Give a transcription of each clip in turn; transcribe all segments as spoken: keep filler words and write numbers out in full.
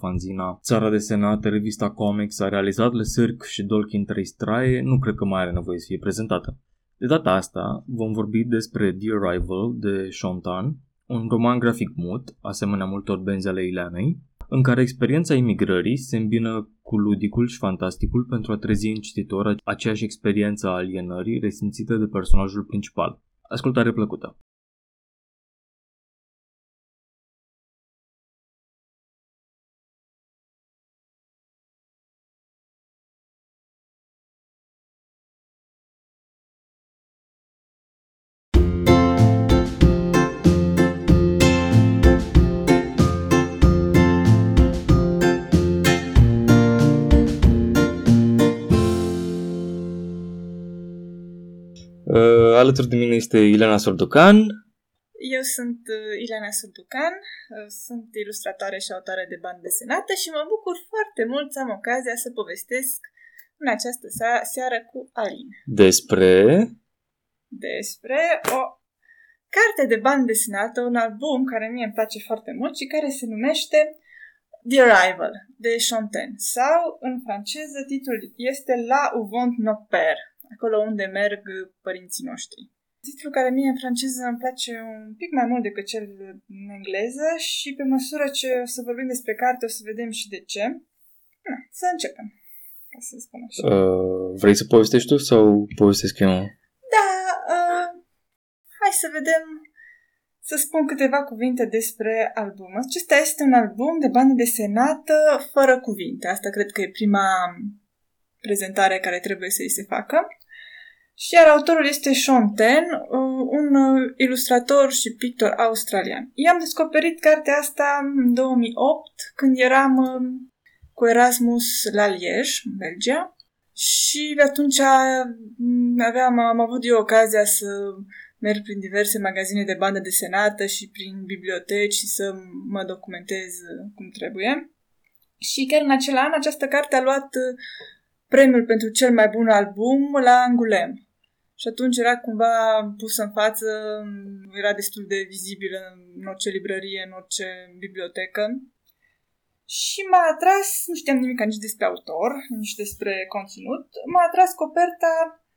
fanzina Țara Desenată, revista Comics, a realizat Le Cirque și Tolkien trei straie, nu cred că mai are nevoie să fie prezentată. De data asta vom vorbi despre The Arrival de Sean Tan, un roman grafic mut, asemenea multor benzi ale Ileanei, în care experiența imigrării se îmbină cu ludicul și fantasticul pentru a trezi în cititor aceeași experiență a alienării resimțită de personajul principal. Ascultare plăcută! Uh, alături de mine este Ileana Sordocan. Eu sunt uh, Ileana Sordocan, uh, sunt ilustratoare și autoare de bandă desenată și mă bucur foarte mult să am ocazia să povestesc în această seară cu Alin. Despre? Despre o carte de bandă desenată, un album care mie îmi place foarte mult și care se numește The Arrival de Sean Tan, sau în franceză titlul este La où vont nos pères, acolo unde merg părinții noștri. Titlul care mie în franceză îmi place un pic mai mult decât cel în engleză și pe măsură ce o să vorbim despre carte o să vedem și de ce. Na, să începem, ca să spun așa. Uh, vrei să povestești tu sau povestesc eu? Da, uh, hai să vedem, să spun câteva cuvinte despre album. Acesta este un album de bandă desenată fără cuvinte. Asta cred că e prima prezentare care trebuie să îi se facă. Și iar autorul este Sean Tan, un ilustrator și pictor australian. I-am descoperit cartea asta în două mii opt, când eram cu Erasmus la Liege, în Belgia, și atunci aveam, am avut eu ocazia să merg prin diverse magazine de bandă desenată și prin biblioteci și să mă documentez cum trebuie. Și chiar în acel an această carte a luat premiul pentru cel mai bun album la Angoulême. Și atunci era cumva pusă în față, era destul de vizibilă în orice librărie, în orice bibliotecă. Și m-a atras, nu știam nimic nici despre autor, nici despre conținut, m-a atras coperta,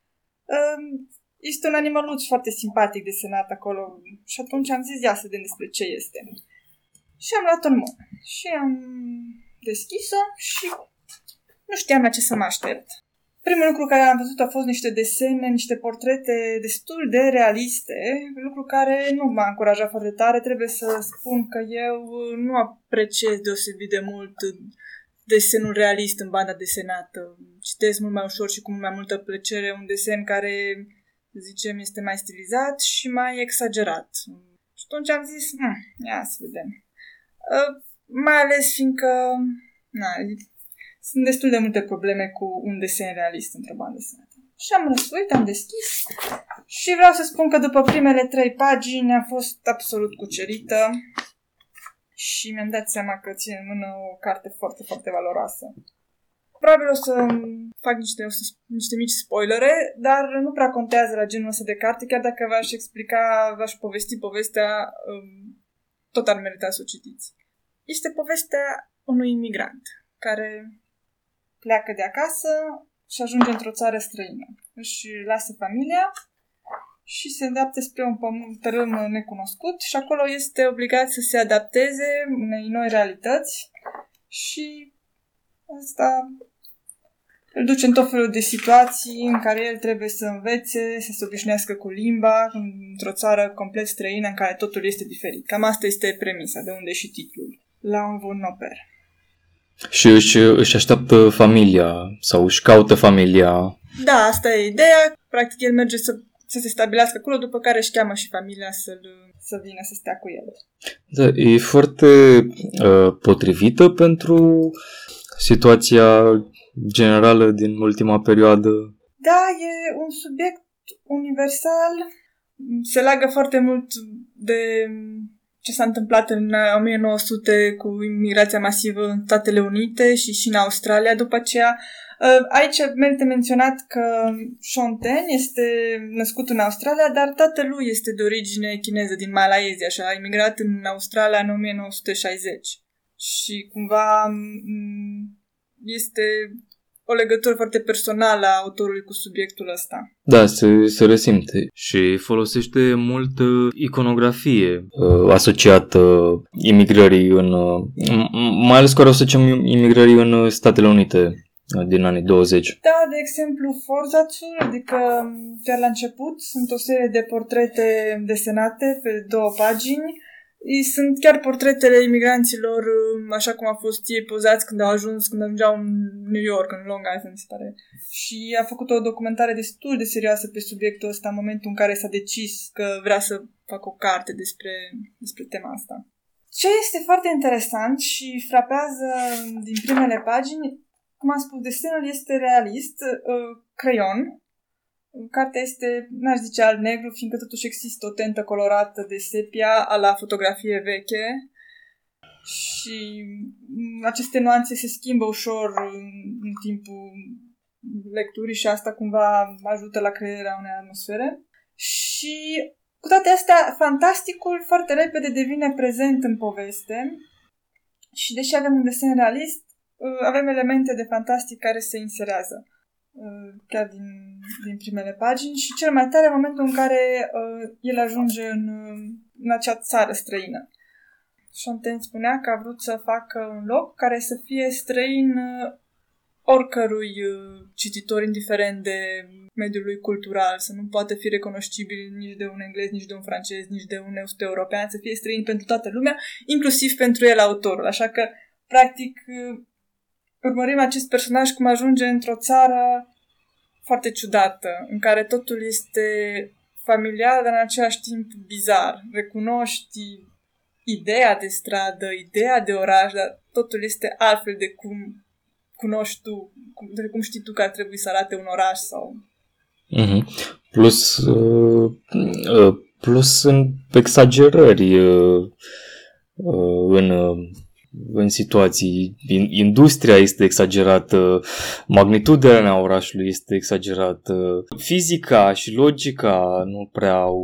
este un animăluț foarte simpatic desenat acolo și atunci am zis, ia să vedem despre ce este. Și am luat-o în mână și am deschis-o și nu știam la ce să mă aștept. Primul lucru care am văzut a fost niște desene, niște portrete destul de realiste, lucru care nu m-a încurajat foarte tare. Trebuie să spun că eu nu apreciez deosebit de mult desenul realist în banda desenată. Citesc mult mai ușor și cu mult mai multă plăcere un desen care, să zicem, este mai stilizat și mai exagerat. Și atunci am zis, ia să vedem. Uh, mai ales fiindcă na, sunt destul de multe probleme cu un desen realist într-o bandă desenată. Și am răsuit, am deschis și vreau să spun că după primele trei pagini am fost absolut cucerită și mi-am dat seama că țin în mână o carte foarte, foarte valoroasă. Probabil o să fac niște, o să, niște mici spoilere, dar nu prea contează la genul ăsta de carte, chiar dacă v-aș explica, v-aș povesti povestea, tot ar merita să o citiți. Este povestea unui imigrant care pleacă de acasă și ajunge într-o țară străină. Își lasă familia și se îndreaptă spre un pământ, tărâm necunoscut și acolo este obligat să se adapteze unei noi realități și asta îl duce în tot felul de situații în care el trebuie să învețe, să se obișnuiască cu limba într-o țară complet străină în care totul este diferit. Cam asta este premisa, de unde și titlul. La un vont nos pères. Și își, își așteaptă familia sau își caută familia. Da, asta e ideea. Practic el merge să, să se stabilească acolo, după care își cheamă și familia să, să vină să stea cu el. Da, e foarte uh, potrivită pentru situația generală din ultima perioadă. Da, e un subiect universal. Se leagă foarte mult de ce s-a întâmplat în o mie nouă sute cu imigrația masivă în Statele Unite și și în Australia după aceea. Aici merită menționat că Sean Tan este născut în Australia, dar tatălui este de origine chineză din Malaysia și a imigrat în Australia în o mie nouă sute șaizeci. și cumva m- este o legătură foarte personală a autorului cu subiectul ăsta. Da, se, se resimte și folosește mult uh, iconografie uh, asociată uh, imigrării în... Uh, mai ales care o asociem imigrării în uh, Statele Unite uh, din anii douăzeci. Da, de exemplu, Forzațul, adică chiar la început sunt o serie de portrete desenate pe două pagini. Sunt chiar portretele imigranților, așa cum a fost ei pozați când au ajuns, când ajungeau în New York, în Long Island, mi se pare. Și a făcut o documentare destul de serioasă pe subiectul ăsta în momentul în care s-a decis că vrea să facă o carte despre, despre tema asta. Ce este foarte interesant și frapează din primele pagini, cum am spus, desenul este realist, creion. Cartea este, n-aș zice alb-negru, fiindcă totuși există o tentă colorată de sepia a la fotografie veche și aceste nuanțe se schimbă ușor în timpul lecturii și asta cumva ajută la crearea unei atmosfere. Și cu toate astea, fantasticul foarte repede devine prezent în poveste și deși avem un desen realist, avem elemente de fantastic care se inserează chiar din, din primele pagini și cel mai tare în momentul în care uh, el ajunge în, în acea țară străină. Fontaine spunea că a vrut să facă un loc care să fie străin uh, oricărui uh, cititor, indiferent de mediul lui cultural, să nu poată fi recunoscibil nici de un englez, nici de un francez, nici de un european, să fie străin pentru toată lumea, inclusiv pentru el autorul. Așa că, practic, uh, urmărim acest personaj cum ajunge într-o țară foarte ciudată, în care totul este familiar, dar în același timp bizar. Recunoști ideea de stradă, ideea de oraș, dar totul este altfel de cum cunoști tu, de cum știi tu că ar trebui să arate un oraș sau... Mm-hmm. Plus, uh, uh, plus în exagerări uh, uh, în... Uh, în situații, industria este exagerată, magnitudinea orașului este exagerată, fizica și logica nu prea au...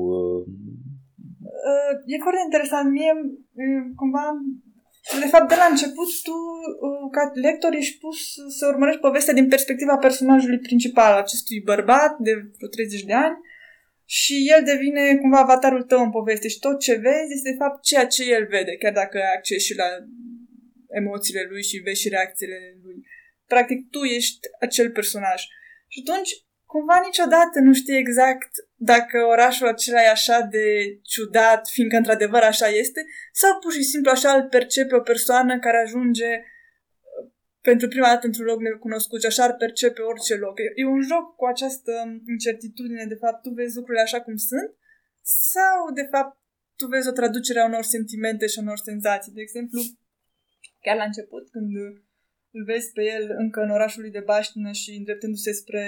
E foarte interesant. Mie, cumva, de fapt, de la început, tu, ca lector, ești pus să urmărești povestea din perspectiva personajului principal, acestui bărbat de vreo treizeci de ani, și el devine cumva avatarul tău în poveste și tot ce vezi este de fapt ceea ce el vede, chiar dacă ai acces și la emoțiile lui și vezi și reacțiile lui. Practic, tu ești acel personaj. Și atunci, cumva niciodată nu știi exact dacă orașul acela e așa de ciudat, fiindcă într-adevăr așa este, sau pur și simplu așa îl percepe o persoană care ajunge pentru prima dată într-un loc necunoscut și așa ar percepe orice loc. E un joc cu această incertitudine, de fapt, tu vezi lucrurile așa cum sunt, sau, de fapt, tu vezi o traducere a unor sentimente și a unor senzații. De exemplu, chiar la început, când îl vezi pe el încă în orașul lui de baștină și îndreptându-se spre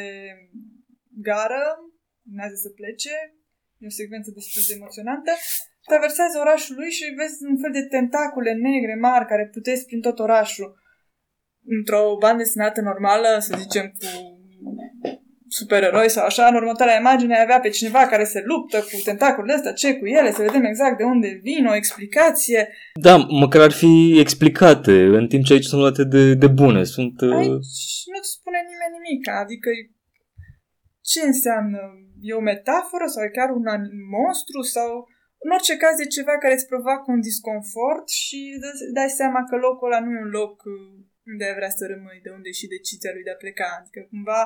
gară, urmează să plece, e o secvență destul de emoționantă, traversează orașul lui și vezi un fel de tentacule negre mari care plutesc prin tot orașul. Într-o bandă desenată normală, să zicem, cu supereroi sau așa, în următoarea imagine avea pe cineva care se luptă cu tentaculele astea, ce cu ele, să vedem exact de unde vin, o explicație. Da, măcar ar fi explicate, în timp ce aici sunt luate de, de bune. Sunt, uh... Aici nu-ți spune nimeni nimic, adică ce înseamnă? E o metaforă sau e chiar un monstru sau... În orice caz e ceva care îți provoacă un disconfort și dai seama că locul ăla nu e un loc unde ai vrea să rămâi, de unde și decizia lui de a pleca. Adică cumva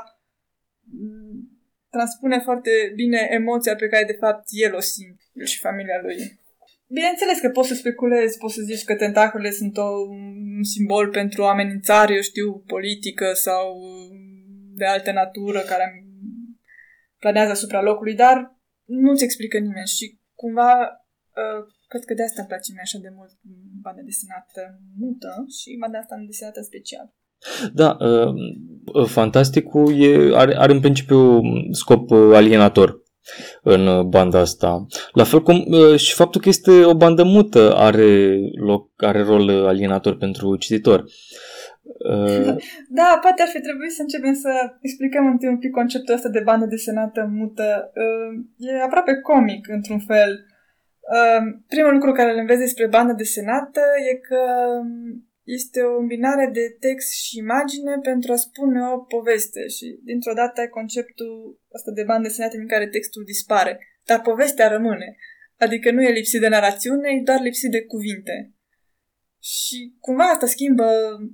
transpune foarte bine emoția pe care de fapt el o simte, el și familia lui. Bineînțeles că poți să speculezi, poți să zici că tentacolele sunt o, un simbol pentru o amenințare, eu știu, politică sau de altă natură care planează asupra locului, dar nu-ți explică nimeni și cumva uh, cred că de asta îmi place mie așa de mult banda desenată mută și banda asta desenată special. Da, uh, fantasticul e, are, are în principiu scop alienator în banda asta. La fel cum uh, și faptul că este o bandă mută are, loc, are rol alienator pentru cititor. Uh... Da, poate ar fi trebuit să începem să explicăm întâi un pic conceptul ăsta de bandă desenată mută. Uh, e aproape comic, într-un fel. Uh, primul lucru care îl înveți despre bandă desenată e că este o îmbinare de text și imagine pentru a spune o poveste și dintr-o dată ai conceptul ăsta de bandă desenată în care textul dispare, dar povestea rămâne. Adică nu e lipsit de narațiune, e doar lipsit de cuvinte. Și cumva asta schimbă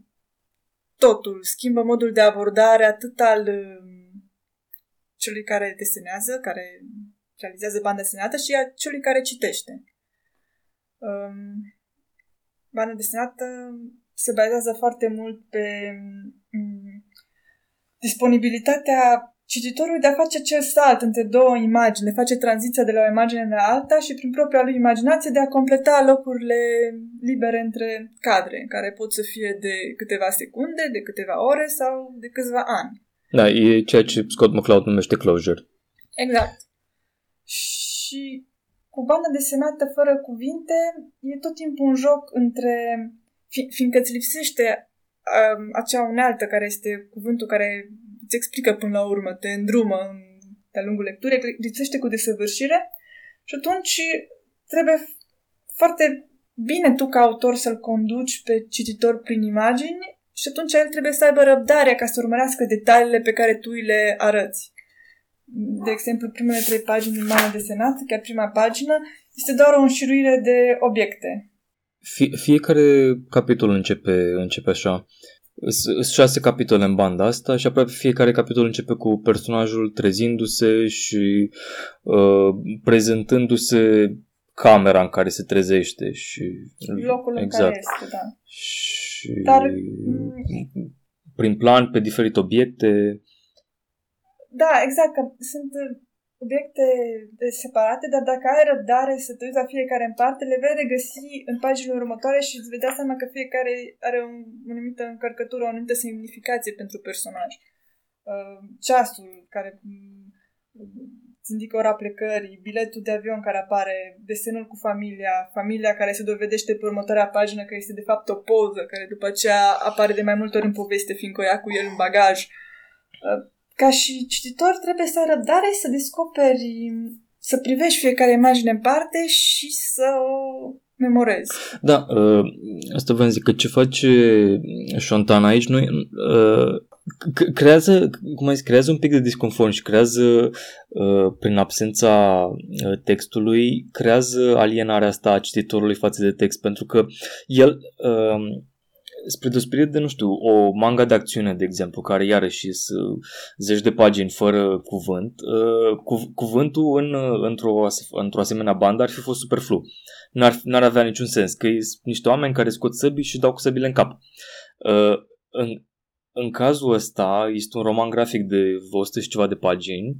totul, schimbă modul de abordare atât al celui care desenează, care realizează banda desenată și a celui care citește. Um, banda desenată se bazează foarte mult pe um, disponibilitatea cititorului de a face acel salt între două imagini, de face tranziția de la o imagine la alta și prin propria lui imaginație de a completa locurile libere între cadre, care pot să fie de câteva secunde, de câteva ore sau de câțiva ani. Da, e ceea ce Scott McCloud numește closure. Exact. Și cu banda desenată fără cuvinte e tot timpul un joc între... Fi, fiindcă îți lipsește um, acea unealtă care este cuvântul care îți explică până la urmă, te îndrumă de-a lungul lecturii, lipsește cu desăvârșire și atunci trebuie foarte bine tu ca autor să-l conduci pe cititor prin imagini și atunci el trebuie să aibă răbdarea ca să urmărească detaliile pe care tu îi le arăți. De exemplu, primele trei pagini din banda desenată, chiar prima pagină, este doar o înșiruire de obiecte. Fie, fiecare capitol începe, începe așa. Sunt șase capitole în banda asta și aproape fiecare capitol începe cu personajul trezindu-se și uh, prezentându-se camera în care se trezește și locul exact. În care este, da. Și Dar, prin plan pe diferite obiecte. Da, exact, că sunt obiecte separate, dar dacă ai răbdare să te uiți la fiecare în parte, le vei regăsi în paginile următoare și îți vei da seama că fiecare are o anumită încărcătură, o anumită semnificație pentru personaj. Ceasul care îți indică ora plecării, biletul de avion care apare, desenul cu familia, familia care se dovedește pe următoarea pagină că este de fapt o poză, care după aceea apare de mai multe ori în poveste, fiindcă o ia cu el în bagaj. Ca și cititor trebuie să ai răbdare să descoperi, să privești fiecare imagine în parte și să o memorezi. Da, asta vreau să zic că ce face Shontan aici nu creează, cum ai zis, creează un pic de disconfort și creează prin absența textului, creează alienarea asta a cititorului față de text, pentru că el spre deosebire de, nu știu, o manga de acțiune, de exemplu, care iarăși sunt zeci de pagini fără cuvânt, cu, cuvântul în, într-o, într-o asemenea bandă ar fi fost superflu. N-ar, n-ar avea niciun sens, că sunt niște oameni care scot săbii și dau cu săbile în cap. În, în cazul ăsta, este un roman grafic de o sută și ceva de pagini,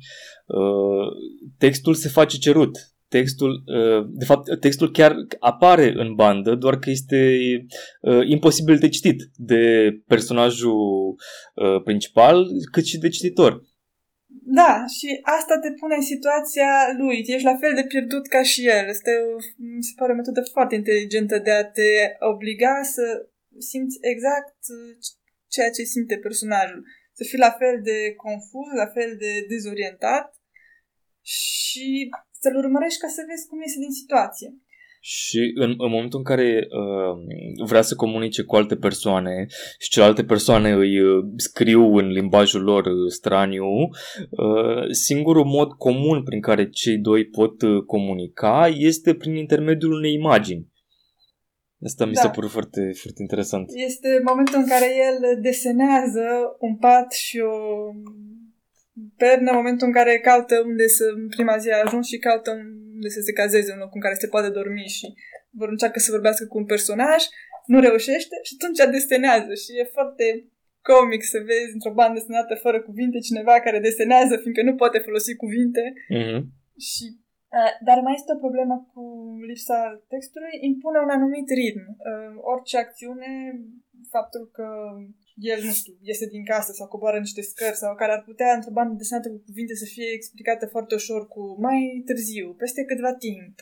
textul se face cerut. Textul, de fapt, textul chiar apare în bandă, doar că este imposibil de citit de personajul principal, cât și de cititor. Da, și asta te pune în situația lui. Ești la fel de pierdut ca și el. Este, mi se pare o metodă foarte inteligentă de a te obliga să simți exact ceea ce simte personajul. Să fii la fel de confuz, la fel de dezorientat și să-l urmărești ca să vezi cum iese din situație. Și în, în momentul în care uh, vrea să comunice cu alte persoane și celelalte persoane îi uh, scriu în limbajul lor uh, straniu, uh, singurul mod comun prin care cei doi pot uh, comunica este prin intermediul unei imagini. Asta mi da. se pare foarte, foarte interesant. Este momentul în care el desenează un pat și o pernă, în momentul în care caută unde să, în prima zi a ajuns și caută unde să se cazeze, un loc în care se poate dormi și vor încearcă să vorbească cu un personaj, nu reușește și atunci desenează și e foarte comic să vezi într-o bandă desenată fără cuvinte cineva care desenează, fiindcă nu poate folosi cuvinte. Mm-hmm. Și, uh, dar mai este o problemă cu lipsa textului, impune un anumit ritm. Uh, orice acțiune, faptul că el, nu știu, iese din casă sau coboară niște scări sau care ar putea într-o bandă desenată cu cuvinte să fie explicată foarte ușor cu mai târziu, peste câtva timp.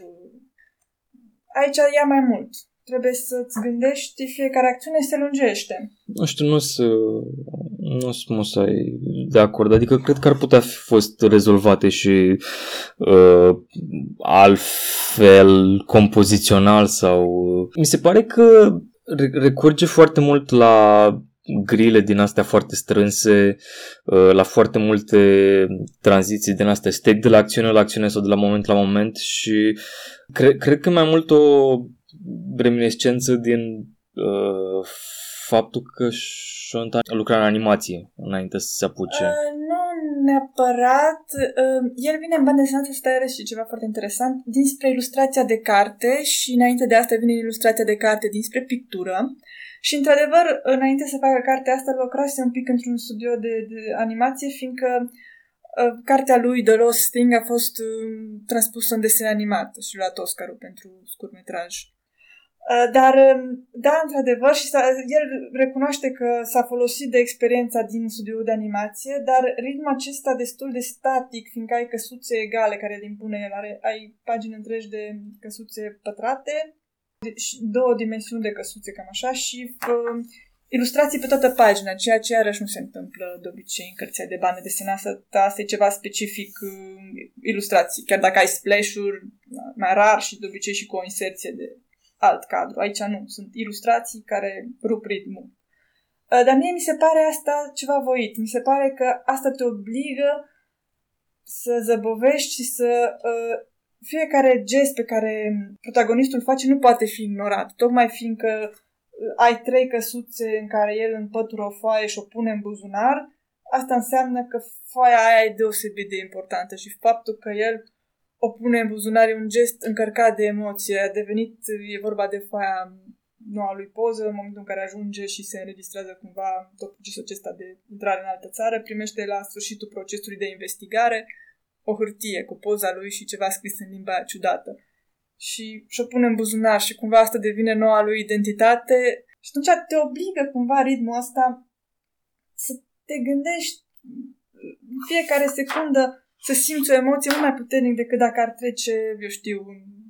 Aici ia mai mult. Trebuie să-ți gândești, fiecare acțiune se lungește. Nu știu, nu sunt nu sunt musai de acord. Adică cred că ar putea fi fost rezolvate și uh, altfel, compozițional sau... Mi se pare că recurge foarte mult la grile din astea foarte strânse, la foarte multe tranziții din astea, stec de la acțiune la acțiune sau de la moment la moment și cre- cred că mai mult o reminiscență din uh, faptul că Shontan lucra în animație înainte să se apuce. Uh, nu neapărat. Uh, el vine în bandă desenată, asta are și ceva foarte interesant, dinspre ilustrația de carte și înainte de asta vine ilustrația de carte dinspre pictură. Și, într-adevăr, înainte să facă cartea asta, lucrase un pic într-un studio de, de animație, fiindcă uh, cartea lui The Lost Thing a fost uh, transpusă în desen animat și a luat Oscarul pentru scurtmetraj. Uh, dar, uh, da, într-adevăr, și el recunoaște că s-a folosit de experiența din studioul de animație, dar ritmul acesta destul de static, fiindcă ai căsuțe egale care îl impune el, are, ai pagini întregi de căsuțe pătrate, două dimensiuni de căsuțe, cam așa, și uh, ilustrații pe toată pagina, ceea ce iarăși nu se întâmplă de obicei în cărțile de bandă desenată. Asta e ceva specific uh, ilustrații, chiar dacă ai splash-uri, mai rar și de obicei și cu o inserție de alt cadru. Aici nu, sunt ilustrații care rup ritmul. Uh, dar mie mi se pare asta ceva voit. Mi se pare că asta te obligă să zăbovești și să... Uh, fiecare gest pe care protagonistul face nu poate fi ignorat, tocmai fiindcă ai trei căsuțe în care el împătură o foaie și o pune în buzunar, asta înseamnă că foaia aia e deosebit de importantă și faptul că el o pune în buzunar e un gest încărcat de emoție. A devenit, e vorba de foaia noua lui poză, în momentul în care ajunge și se înregistrează cumva tot procesul acesta de intrare în altă țară, primește la sfârșitul procesului de investigare o hârtie cu poza lui și ceva scris în limba ciudată. Și și-o pune în buzunar și cumva asta devine noua lui identitate și atunci te obligă cumva ritmul ăsta să te gândești fiecare secundă, să simți o emoție mult mai puternic decât dacă ar trece, eu știu,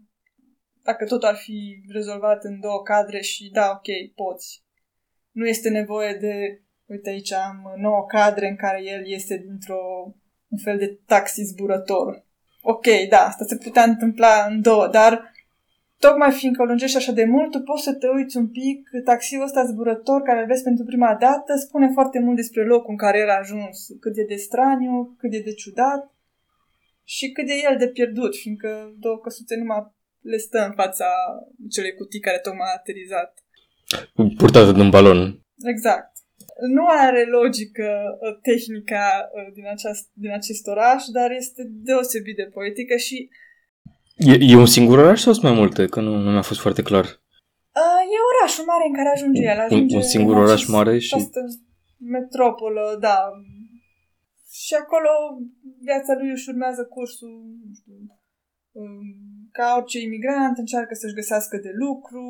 dacă tot ar fi rezolvat în două cadre și da, ok, poți. Nu este nevoie de, uite aici am nouă cadre în care el este dintr-o un fel de taxi zburător. Ok, da, asta se putea întâmpla în două, dar tocmai fiindcă o lungești așa de mult, tu poți să te uiți un pic, taxiul ăsta zburător care îl vezi pentru prima dată spune foarte mult despre locul în care el a ajuns, cât e de straniu, cât e de ciudat și cât e el de pierdut, fiindcă două căsuțe numai le stă în fața celei cutii care tocmai a aterizat. Purtată de un balon. Exact. Nu are logică tehnica din, aceast, din acest oraș, dar este deosebit de poetică și... E, e un singur oraș sau sunt mai multe? Că nu, nu mi-a fost foarte clar. Uh, e orașul mare în care ajunge el. Ajunge un, un singur oraș acest, mare și... metropolă, da. Și acolo viața lui își urmează cursul, nu știu, um, ca orice imigrant, încearcă să-și găsească de lucru,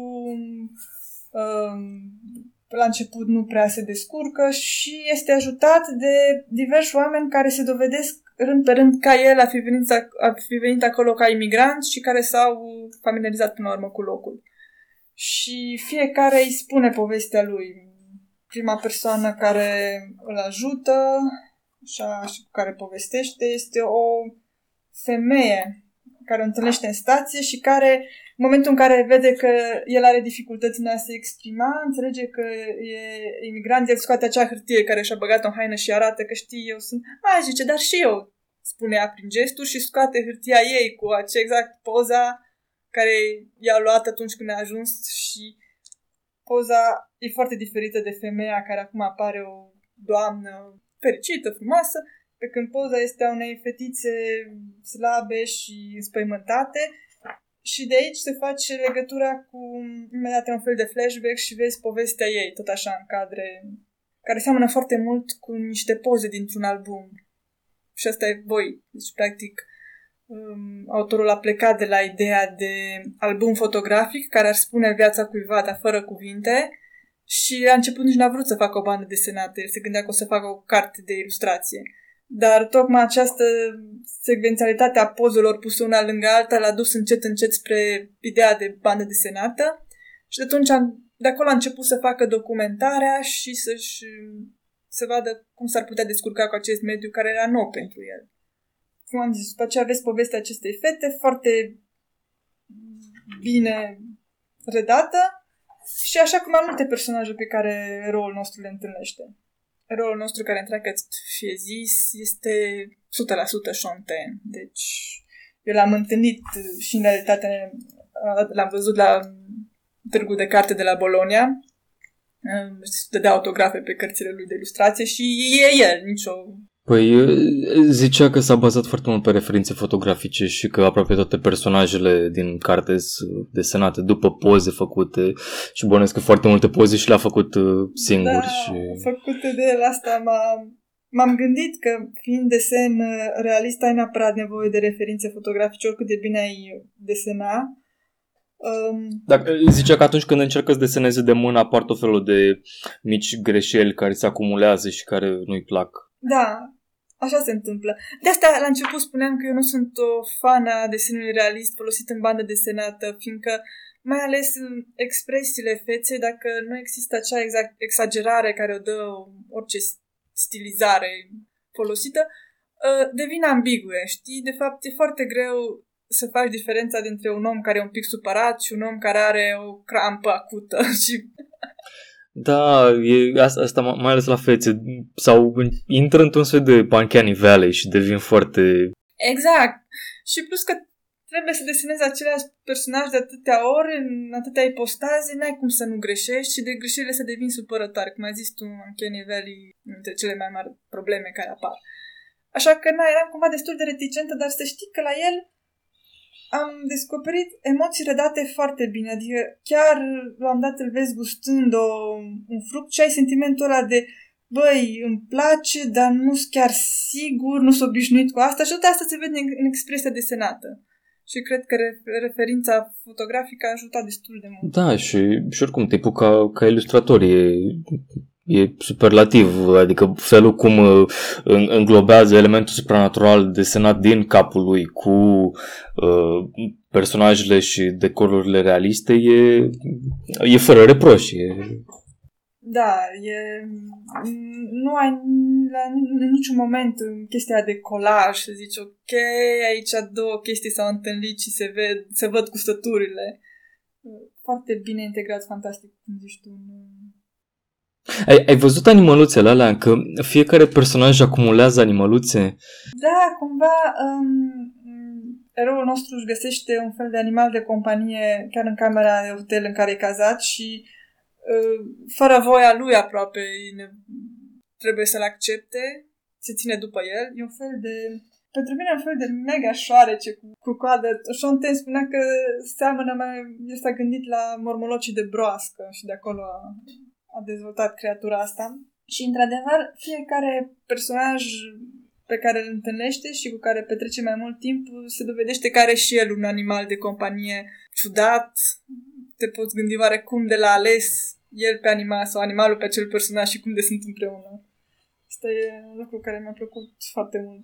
um, la început nu prea se descurcă și este ajutat de diversi oameni care se dovedesc rând pe rând ca el a fi venit, a fi venit acolo ca imigrant și care s-au familiarizat până la urmă cu locul. Și fiecare îi spune povestea lui. Prima persoană care îl ajută așa, și cu care povestește este o femeie care o întâlnește în stație și care, în momentul în care vede că el are dificultăți în a se exprima, înțelege că e imigrant, el scoate acea hârtie care și-a băgat-o în haină și arată că știi, eu sunt... Mai zice, dar și eu, spune ea prin gesturi și scoate hârtia ei cu acea exact poza care i-a luat atunci când a ajuns și poza e foarte diferită de femeia care acum apare o doamnă fericită, frumoasă, pe când poza este a unei fetițe slabe și înspăimântate și de aici se face legătura cu imediat un fel de flashback și vezi povestea ei, tot așa în cadre, care seamănă foarte mult cu niște poze dintr-un album. Și asta e voi. Deci, practic, um, autorul a plecat de la ideea de album fotografic care ar spune viața cuiva, dar fără cuvinte, și la început nici n-a vrut să facă o bandă desenată. El se gândea că o să facă o carte de ilustrație. Dar tocmai această secvențialitate a pozelor puse una lângă alta l-a dus încet încet spre ideea de bandă desenată și de atunci de acolo a început să facă documentarea și să-și să vadă cum s-ar putea descurca cu acest mediu care era nou pentru el. Cum am zis, după aceea vezi povestea acestei fete foarte bine redată Și așa cum mai multe personaje pe care eroul nostru le întâlnește. Eroul nostru care întreagă fie zis este o sută la sută Sean Penn. Deci eu l-am întâlnit și în realitate l-am văzut la târgul de carte de la Bologna. Dădea autografe pe cărțile lui de ilustrație și e el, nicio... Păi zicea că s-a bazat foarte mult pe referințe fotografice și că aproape toate personajele din carte sunt desenate după poze făcute și bănuiesc că foarte multe poze și le-a făcut singur. Da, și... făcute de el. Asta m-a, m-am gândit că fiind desen realist ai neapărat nevoie de referințe fotografice oricât de bine ai desena. Um, Dacă zicea că atunci când încercă să deseneze de mână apar tot felul de mici greșeli care se acumulează și care nu-i plac. Da, așa se întâmplă. De asta la început spuneam că eu nu sunt o fană a desenului realist folosit în bandă desenată, fiindcă mai ales în expresiile feței, dacă nu există acea exact exagerare care o dă orice stilizare folosită, devine ambiguă, știi? De fapt, e foarte greu să faci diferența dintre un om care e un pic supărat și un om care are o crampă acută și... Da, e asta, asta mai ales la fețe. Sau intră într-un soi de Uncanny Valley și devin foarte... Exact. Și plus că trebuie să desenezi același personaj de atâtea ori, în atâtea ipostaze, n-ai cum să nu greșești și de greșelile să devin supărătoare. Cum ai zis tu, Uncanny Valley, între cele mai mari probleme care apar. Așa că, na, eram cumva destul de reticentă, dar să știi că la el am descoperit emoții redate foarte bine, adică chiar l-am dat îl vezi gustând o, un fruct și ai sentimentul ăla de băi, îmi place, dar nu sunt chiar sigur, nu sunt obișnuit cu asta și tot asta se vede în, în expresia desenată. Și cred că referința fotografică a ajutat destul de mult. Da, și, și oricum, tipul ca, ca ilustrator e, e superlativ, adică felul cum înglobează elementul supranatural desenat din capul lui cu uh, personajele și decorurile realiste e, e fără reproș. E... Da, e, nu ai la, în niciun moment chestia de colaj să zici ok, aici două chestii s-au întâlnit și se, ved, se văd custăturile. Foarte bine integrat, fantastic, cum zici tu. Ai, ai văzut animăluțele alea? Că fiecare personaj acumulează animăluțe? Da, cumva um, eroul nostru își găsește un fel de animal de companie chiar în camera de hotel în care e cazat și fără voia lui aproape trebuie să-l accepte, se ține după el. E un fel de, pentru mine un fel de mega șoarece cu, cu coadă. Sean Penn spunea că seamănă mai, el s-a gândit la mormolocii de broască și de acolo a, a dezvoltat creatura asta. Și într-adevăr, fiecare personaj pe care îl întâlnește și cu care petrece mai mult timp se dovedește că are și el un animal de companie ciudat. Te poți gândi oarecum de la ales el pe animal sau animalul pe acel personaj și cum de sunt împreună. Asta e un lucru care mi-a plăcut foarte mult.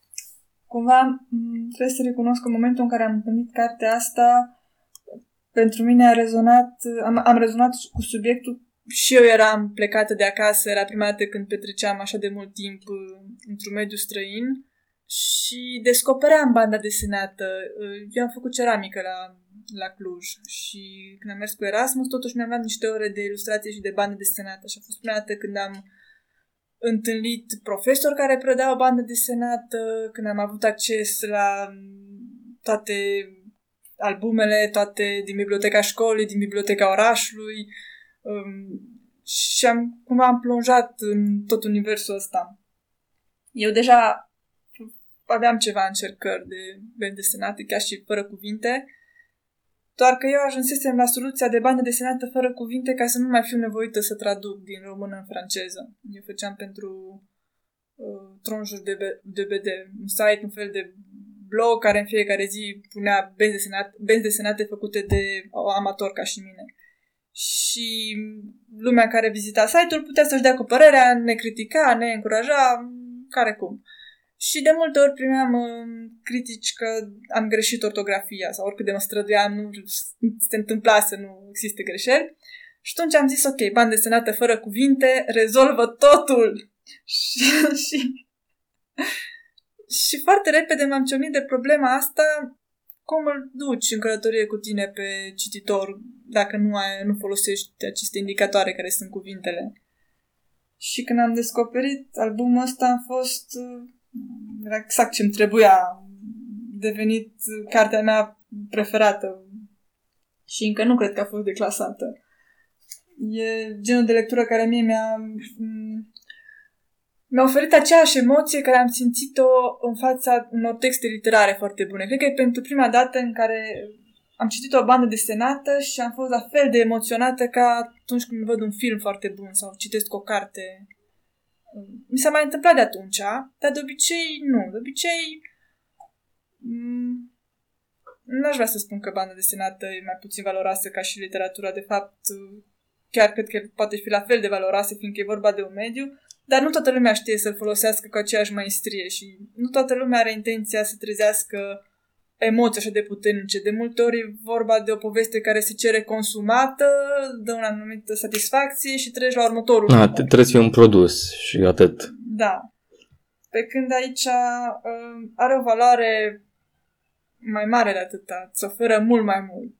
Cumva trebuie să recunosc că în momentul în care am întâlnit cartea asta, pentru mine a rezonat, am, am rezonat cu subiectul și eu eram plecată de acasă, era prima dată când petreceam așa de mult timp într-un mediu străin și descopeream banda desenată. Eu am făcut ceramică la la Cluj și când am mers cu Erasmus, totuși mi-am luat niște ore de ilustrație și de bandă desenată și a fost prima dată când am întâlnit profesori care predau bandă desenată, când am avut acces la toate albumele, toate din biblioteca școlii, din biblioteca orașului um, și am, cumva am plonjat în tot universul ăsta. Eu deja aveam ceva încercări de bande desenate, chiar și fără cuvinte, doar că eu ajunsesem la soluția de bandă desenată fără cuvinte ca să nu mai fiu nevoită să traduc din română în franceză. Eu făceam pentru uh, tronjuri de, B- de B D, un site, un fel de blog care în fiecare zi punea benzi desenate, benzi desenate făcute de amatori ca și mine. Și lumea care vizita site-ul putea să-și dea cu părerea, ne critica, ne încuraja, care cum. Și de multe ori primeam uh, critici că am greșit ortografia sau oricât de mă străduiam, nu se întâmpla să nu existe greșeli. Și atunci am zis, ok, bandă desenată fără cuvinte, rezolvă totul. și, și, și foarte repede m-am ciocnit de problema asta cum îl duci în călătorie cu tine pe cititor dacă nu, ai, nu folosești aceste indicatoare care sunt cuvintele. Și când am descoperit albumul ăsta am fost era exact ce-mi trebuia. A devenit cartea mea preferată și încă nu cred că a fost declasată. E genul de lectură care mie mi-a mi-a oferit aceeași emoție care am simțit-o în fața unor texte literare foarte bune. Cred că e pentru prima dată în care am citit o bandă desenată și am fost la fel de emoționată ca atunci când văd un film foarte bun sau citesc o carte. Mi s-a mai întâmplat de atunci, dar de obicei nu. De obicei m- n-aș vrea să spun că banda desenată e mai puțin valoroasă ca și literatura. De fapt, chiar cred că poate fi la fel de valoroasă, fiindcă e vorba de un mediu, dar nu toată lumea știe să-l folosească cu aceeași maestrie și nu toată lumea are intenția să trezească emoții așa de puternice. De multe ori e vorba de o poveste care se cere consumată, dă o anumită satisfacție și treci la următorul. A, trebuie să fie un produs și atât. Da. Pe când aici uh, are o valoare mai mare de atâta, îți oferă mult mai mult.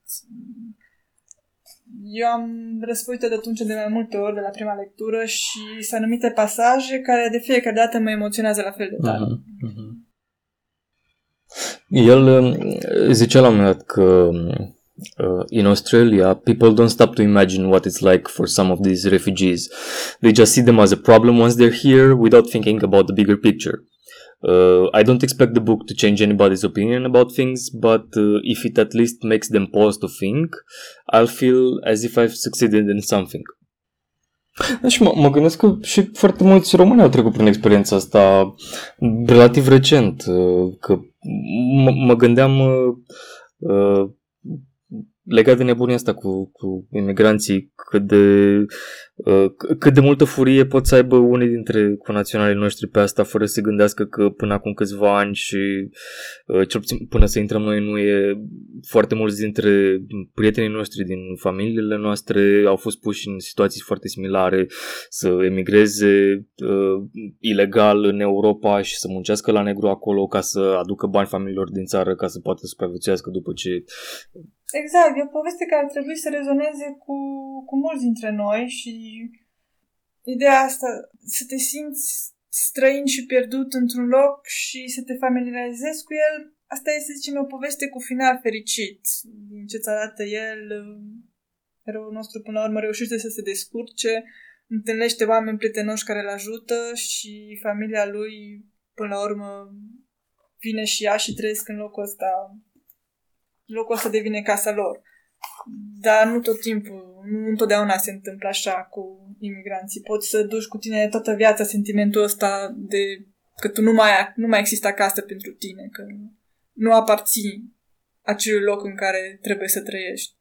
Eu am răsfoit-o de atunci de mai multe ori de la prima lectură și sunt anumite pasaje care de fiecare dată mă emoționează la fel de tare. Uh-huh, uh-huh. El zicea la un moment dat că uh, in Australia people don't stop to imagine what it's like for some of these refugees. They just see them as a problem once they're here without thinking about the bigger picture. Uh, I don't expect the book to change anybody's opinion about things, but uh, if it at least makes them pause to think, I'll feel as if I've succeeded in something. Și mă, mă gândesc că și foarte mulți români au trecut prin experiența asta relativ recent, că m- mă gândeam uh, legat de nebunia asta cu, cu imigranții, cât de, uh, cât de multă furie pot să aibă unii dintre conaționalii noștri pe asta fără să se gândească că până acum câțiva ani și uh, cel puțin până să intrăm noi nu e foarte mulți dintre prietenii noștri din familiile noastre au fost puși în situații foarte similare să emigreze uh, ilegal în Europa și să muncească la negru acolo ca să aducă bani familiilor din țară ca să poată supraviețuiască după ce... Exact, e o poveste care ar trebui să rezoneze cu, cu mulți dintre noi și ideea asta, să te simți străin și pierdut într-un loc și să te familiarizezi cu el, asta este, să zicem, o poveste cu final fericit. Din ce-ți arată el, eroul nostru până la urmă reușește să se descurce, întâlnește oameni prietenoși care îl ajută și familia lui până la urmă vine și ea și trăiesc în locul ăsta. Locul ăsta devine casa lor. Dar nu tot timpul, nu întotdeauna se întâmplă așa cu imigranții. Poți să duci cu tine toată viața sentimentul ăsta de că tu nu mai, nu mai există acasă pentru tine, că nu aparții acelui loc în care trebuie să trăiești.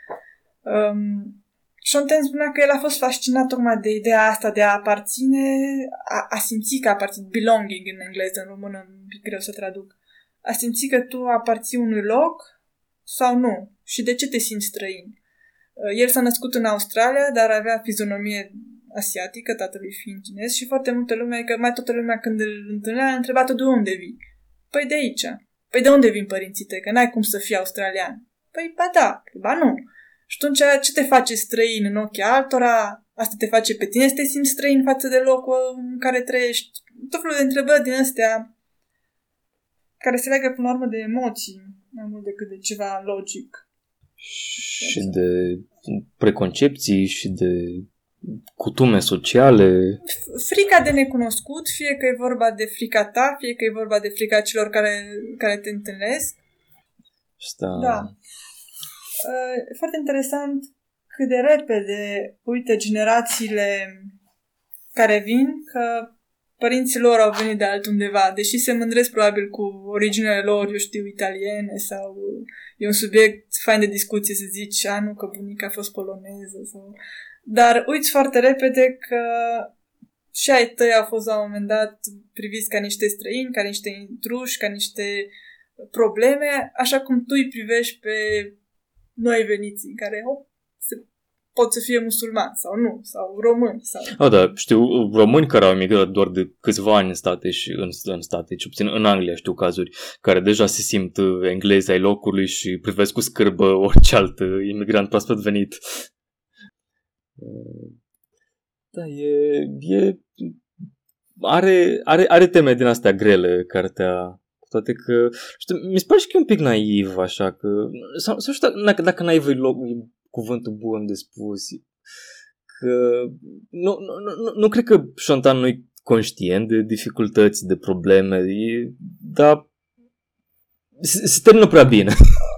Um, Shonten spunea că el a fost fascinat tocmai de ideea asta de a aparține, a, a simți că aparține, belonging în engleză, în română, un pic greu să traduc. A simți că tu aparții unui loc sau nu? Și de ce te simți străin? El s-a născut în Australia, dar avea fizionomie asiatică, tatălui fiind chinez, și foarte multă lume, că mai toată lumea când îl întâlnea, a întrebat-o de unde vii. Păi de aici. Păi de unde vin părinții tăi? Că n-ai cum să fii australian. Păi ba da, ba nu. Și atunci ce te face străin în ochii altora? Asta te face pe tine să te simți străin față de locul în care trăiești? Tot felul de întrebări din astea care se leagă până la urmă de emoții, mai mult decât de ceva logic. Și de preconcepții și de cutume sociale. Frica de necunoscut, fie că e vorba de frica ta, fie că e vorba de frica celor care, care te întâlnesc. Asta... Da. E foarte interesant cât de repede, uite, generațiile care vin, că părinții lor au venit de altundeva, deși se mândresc probabil cu originele lor, eu știu, italiene, sau e un subiect fain de discuție să zici, a, nu, că bunica a fost poloneză, sau... Dar uiți foarte repede că și ai tăi au fost la un moment dat priviți ca niște străini, ca niște intruși, ca niște probleme, așa cum tu îi privești pe noi veniții, care hop, se pot să fie musulmani sau nu, sau români. Sau... Oh, da, știu români care au emigrat doar de câțiva ani în state și în, în state, ce puțin în Anglia știu cazuri, care deja se simt englezi ai locului și privesc cu scârbă orice alt imigrant proaspăt venit. Da, e... e are, are, are teme din astea grele, cartea. Toate că, știu, mi se pare și că e un pic naiv, așa că, sau, sau știu dacă, dacă naiv e, loc, e cuvântul bun de spus, că nu, nu, nu, nu cred că Shontan nu e conștient de dificultăți, de probleme, e, dar se, se termină prea bine.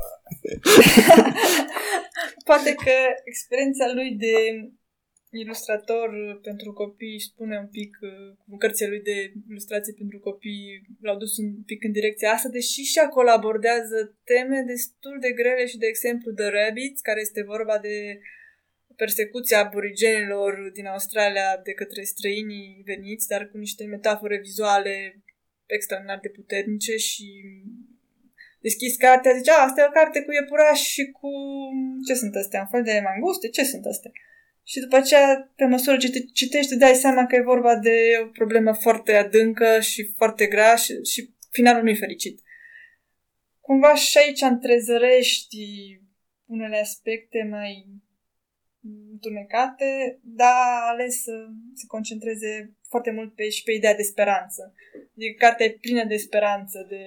Poate că experiența lui de ilustrator pentru copii spune un pic, cu cărțile lui de ilustrație pentru copii l-au dus un pic în direcția asta, deși și acolo abordează teme destul de grele și de exemplu The Rabbits, care este vorba de persecuția aborigenilor din Australia de către străinii veniți, dar cu niște metafore vizuale extraordinar de puternice și deschis cartea, zice, a, asta e o carte cu iepurași și cu, ce sunt astea, un fel de manguste, ce sunt astea? Și după aceea, pe măsură ce te citești, dai seama că e vorba de o problemă foarte adâncă și foarte grea și, și finalul nu e fericit. Cumva și aici întrezărești unele aspecte mai întunecate, dar a ales să se concentreze foarte mult pe, și pe ideea de speranță. Adică cartea e plină de speranță, de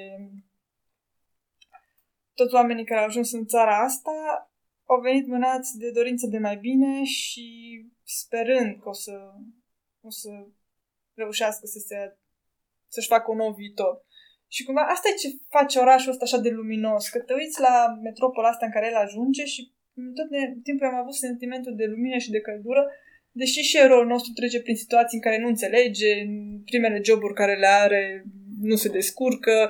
toți oamenii care au ajuns în țara asta au venit mânați de dorință de mai bine și sperând că o să, o să reușească să se, să-și facă un nou viitor. Și cumva asta e ce face orașul ăsta așa de luminos, că te uiți la metropola asta în care el ajunge și tot timpul am avut sentimentul de lumină și de căldură, deși și eroul nostru trece prin situații în care nu înțelege, în primele joburi care le are nu se descurcă,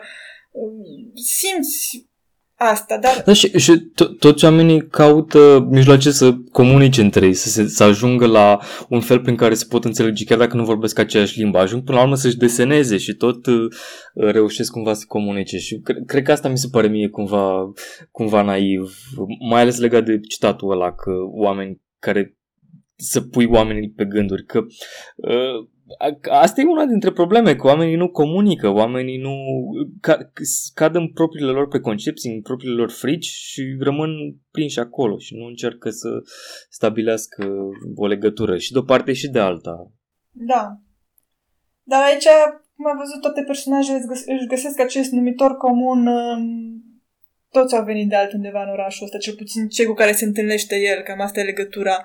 simți asta, dar... Da, și, și to- toți oamenii caută mijloace să comunice între ei, să, se, să ajungă la un fel prin care se pot înțelege, chiar dacă nu vorbesc aceeași limbă. Ajung până la urmă să-și deseneze și tot uh, reușesc cumva să comunice. Și cre- cred că asta mi se pare mie cumva, cumva naiv, mai ales legat de citatul ăla, că oameni care... să pui oamenii pe gânduri, că uh, asta e una dintre probleme, că oamenii nu comunică, oamenii nu cad în propriile lor preconcepții, în propriile lor frici și rămân prinși acolo și nu încearcă să stabilească o legătură și de o parte și de alta. Da. Dar aici, cum am văzut, toate personajele își găsesc acest numitor comun. Toți au venit de altundeva în orașul ăsta, cel puțin cei cu care se întâlnește el, cam asta e legătura.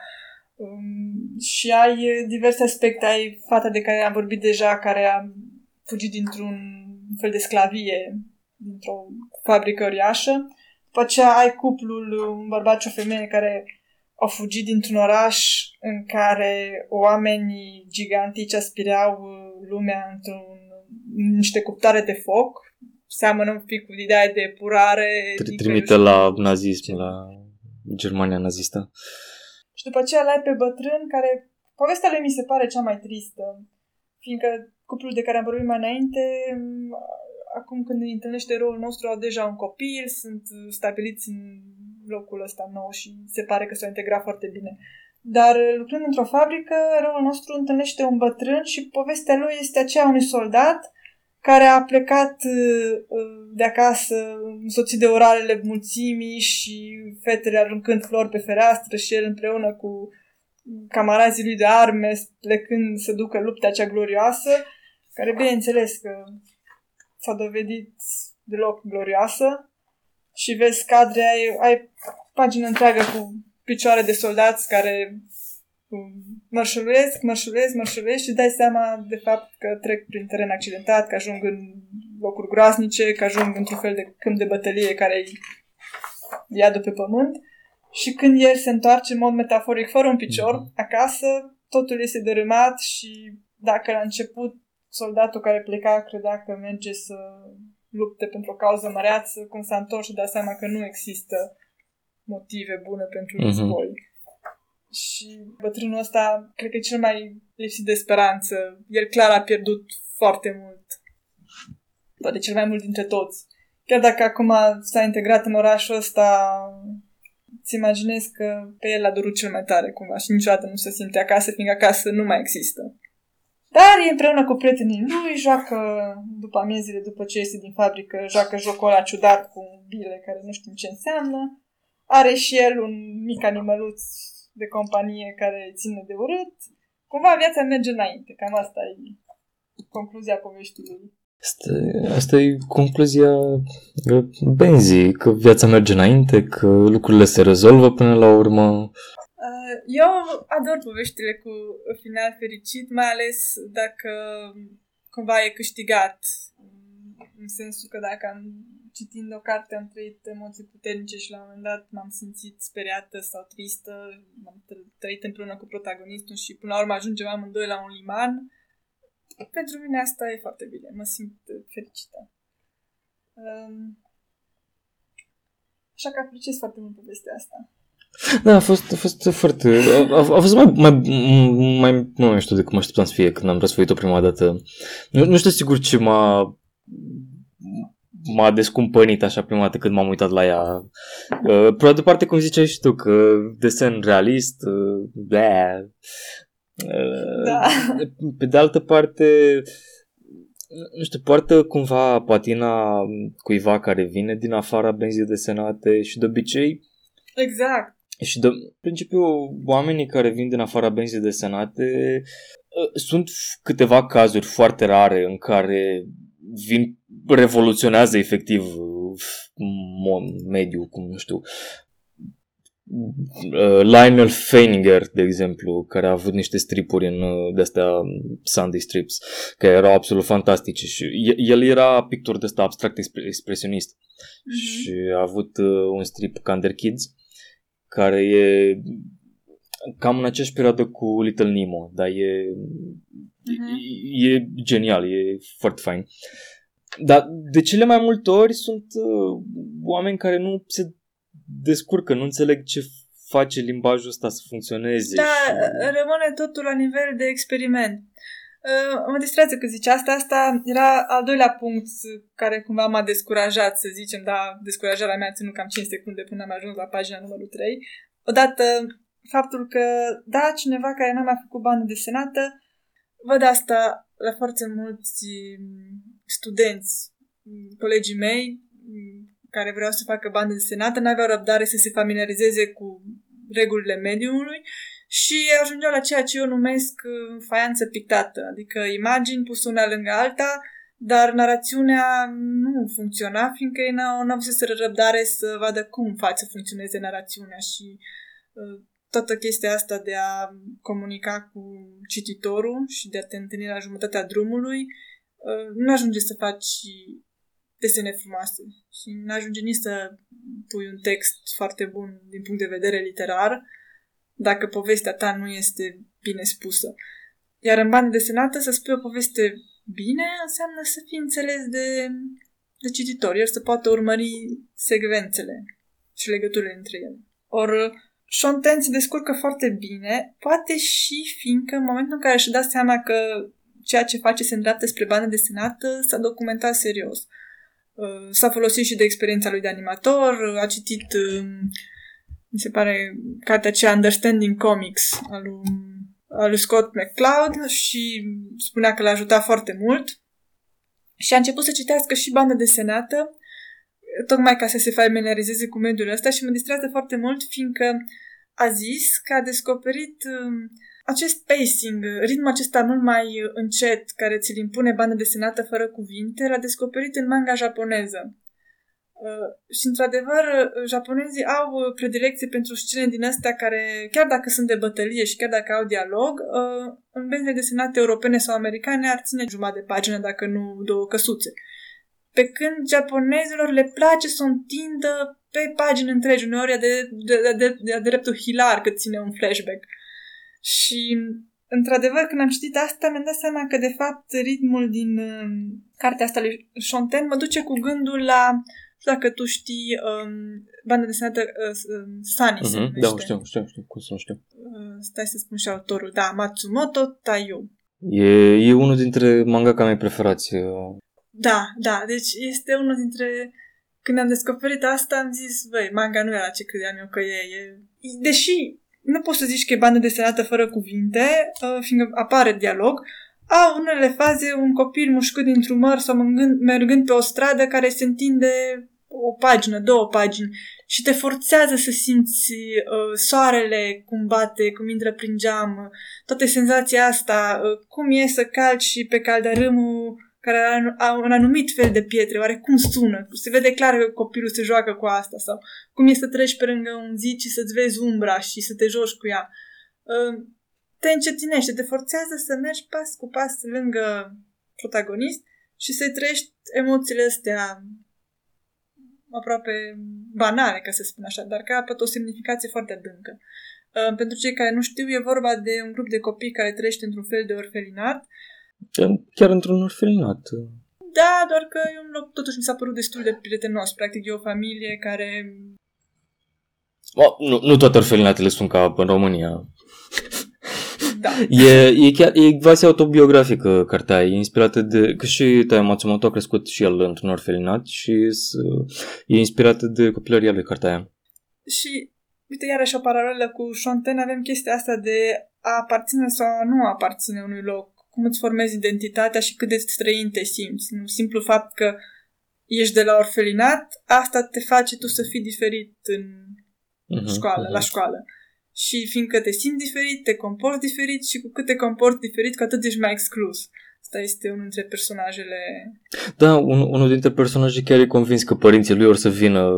Um, și ai diverse aspecte. Ai fata de care am vorbit deja, care a fugit dintr-un fel de sclavie, dintr-o fabrică uriașă. După aceea ai cuplul, un bărbat și o femeie care au fugit dintr-un oraș în care oamenii gigantici aspireau lumea într-un, în niște cuptoare de foc. Seamănă un pic cu ideea de epurare. Trimite la nazism, la Germania nazistă. Și după aceea l-ai pe bătrân, care povestea lui mi se pare cea mai tristă, fiindcă cuplul de care am vorbit mai înainte, acum când îi întâlnește eroul nostru, au deja un copil, sunt stabiliți în locul ăsta nou și se pare că s-au integrat foarte bine. Dar lucrând într-o fabrică, eroul nostru întâlnește un bătrân și povestea lui este aceea unui soldat care a plecat de acasă, însoțit de oralele mulțimii și fetele aruncând flori pe fereastră și el împreună cu camarazii lui de arme plecând să ducă lupta cea glorioasă, care bineînțeles că s-a dovedit deloc glorioasă. Și vezi cadre, ai, ai pagină întreagă cu picioare de soldați care mărșăluiesc, mărșăluiesc, mărșăluiesc și dai seama de fapt că trec prin teren accidentat, că ajung în locuri groaznice, că ajung într-un fel de câmp de bătălie care îi iadă pe pământ și când el se întoarce în mod metaforic fără un picior acasă, totul este dărâmat și dacă la început soldatul care pleca credea că merge să lupte pentru o cauză măreață, cum s-a întors și dat seama că nu există motive bune pentru război. Mm-hmm. Și bătrânul ăsta, cred că e cel mai lipsit de speranță. El clar a pierdut foarte mult. Poate cel mai mult dintre toți. Chiar dacă acum s-a integrat în orașul ăsta îți imaginezi că pe el a durut cel mai tare cumva și niciodată nu se simte acasă, fiindcă acasă nu mai există. Dar e împreună cu prietenii lui, joacă după amiezile, după ce iese din fabrică, joacă jocul ăla ciudat cu bile care nu știm ce înseamnă. Are și el un mic animăluț de companie care îi ține de urât. Cumva viața merge înainte, cam asta e concluzia poveștii. Asta, asta e concluzia benzii, că viața merge înainte, că lucrurile se rezolvă până la urmă. Eu ador poveștile cu final fericit, mai ales dacă cumva e câștigat. În sensul că dacă am citind o carte am trăit emoții puternice și la un moment dat m-am simțit speriată sau tristă, m-am trăit împreună cu protagonistul și până la urmă ajungem amândoi la un liman. Pentru mine asta e foarte bine, mă simt fericită. Um, așa că apreciez foarte mult povestea asta. Da, a fost, a fost foarte... A, a fost mai, mai, mai... Nu știu de cum așteptam să fie când am răsfoit-o prima dată. Nu, nu știu sigur ce m-a... m-a descumpănit așa prima dată când m-am uitat la ea. Uh, pe de parte, cum ziceai și tu, că desen realist, uh, bleh. Uh, da. Pe de altă parte, nu știu, poartă cumva patina cuiva care vine din afara benzii desenate și de obicei... Exact. Și de principiu, oamenii care vin din afara benzii desenate, sunt câteva cazuri foarte rare în care vin, revoluționează efectiv mediul, cum nu știu. Lionel Feininger, de exemplu, care a avut niște stripuri în de-astea Sunday strips, care erau absolut fantastice și el era pictor de ăsta abstract expresionist. Mm-hmm. Și a avut un strip Kinder Kids care e cam în aceeași perioadă cu Little Nemo, dar e, uh-huh. e, e genial, e foarte fain. Dar de cele mai multe ori sunt uh, oameni care nu se descurcă, nu înțeleg ce face limbajul ăsta să funcționeze. Da, și... rămâne totul la nivel de experiment. Uh, mă distrează că zice asta. Asta era al doilea punct care cumva m-a descurajat, să zicem, da, descurajarea mea a ținut cam cinci secunde până am ajuns la pagina numărul trei. Odată, faptul că, da, cineva care n-a mai făcut bandă desenată, văd asta la foarte mulți studenți, colegii mei, care vreau să facă bandă desenată, n-aveau răbdare să se familiarizeze cu regulile mediumului și ajungeau la ceea ce eu numesc faianță pictată, adică imagini puse una lângă alta, dar narațiunea nu funcționa, fiindcă ei n-au, n-au să răbdare să vadă cum fac să funcționeze narațiunea și uh, toată chestia asta de a comunica cu cititorul și de a te întâlni la jumătatea drumului, uh, nu ajunge să faci desene frumoase și nu ajunge nici să pui un text foarte bun din punct de vedere literar dacă povestea ta nu este bine spusă. Iar în bandă desenată să spui o poveste bine înseamnă să fii înțeles de, de cititor, el să poată urmări secvențele și legăturile între ele. Or, Shonten se descurcă foarte bine, poate și fiindcă în momentul în care își dă seama că ceea ce face se îndreaptă spre bandă desenată, s-a documentat serios. S-a folosit și de experiența lui de animator, a citit, mi se pare, cartea aceea Understanding Comics al lui, al lui Scott McCloud și spunea că l-a ajutat foarte mult și a început să citească și bandă desenată tocmai ca să se familiarizeze cu mediul ăsta și mă distrează foarte mult fiindcă a zis că a descoperit acest pacing, ritmul acesta mult mai încet care ți-l impune bandă desenată fără cuvinte, l-a descoperit în manga japoneză. Uh, și într-adevăr, japonezii au predilecție pentru scene din astea care, chiar dacă sunt de bătălie și chiar dacă au dialog, uh, în benzile desenate europene sau americane ar ține jumătate de pagină, dacă nu două căsuțe. Pe când japonezilor le place să o întindă pe pagini întregi, uneori e de, de, de, de, de, de dreptul hilar cât ține un flashback. Și, într-adevăr, când am citit asta, mi-am dat seama că, de fapt, ritmul din uh, cartea asta lui Shonten mă duce cu gândul la, nu știu dacă tu știi, um, banda desenată uh, Sunny, uh-huh, se numește. Da, știu, știu, știu, cum să nu știu. Uh, stai să spun și autorul, da, Matsumoto Taiyo. E, e unul dintre mangaka mei preferați. Da, da, deci este unul dintre când am descoperit asta, am zis, băi, manga nu era ce credeam eu că e. e... Deși nu poți să zici că e bandă desenată fără cuvinte, fiindcă apare dialog, au unele faze un copil mușcut dintr-un măr sau mergând, mergând pe o stradă care se întinde o pagină, două pagini și te forțează să simți uh, soarele cum bate, cum intră prin geam, toată senzația asta, uh, cum e să calci pe caldărâmul care are un anumit fel de pietre, oare cum sună? Se vede clar că copilul se joacă cu asta sau cum e să treci pe lângă un zid și să-ți vezi umbra și să te joci cu ea. Uh, te încetinește, te forțează să mergi pas cu pas lângă protagonist și să-i trăiești emoțiile astea aproape banale, ca să spun așa, dar capăt o semnificație foarte adâncă. Uh, pentru cei care nu știu, e vorba de un grup de copii care trăiește într-un fel de orfelinat. Chiar într-un orfelinat. Da, doar că e un loc, totuși mi s-a părut destul de prietenos. Practic e o familie care... Oh, nu, nu toate orfelinatele sunt ca în România. Da. E, e chiar e quasi autobiografică cartea, e inspirată de... Că și Taiyo Matsumoto a crescut și el într-un orfelinat și e inspirată de copilăria lui cartea aia. Și, uite, iarăși o paralelă cu Shonten, avem chestia asta de a aparține sau a nu aparține unui loc. Cum îți formezi identitatea și cât de străin te simți. Nu simplu fapt că ești de la orfelinat, asta te face tu să fii diferit în uh-huh, școală, uh-huh. la școală. Și fiindcă te simți diferit, te comporți diferit și cu cât te comporți diferit, cu atât ești mai exclus. Asta este unul dintre personajele... Da, un, unul dintre personaje chiar e convins că părinții lui or să vină,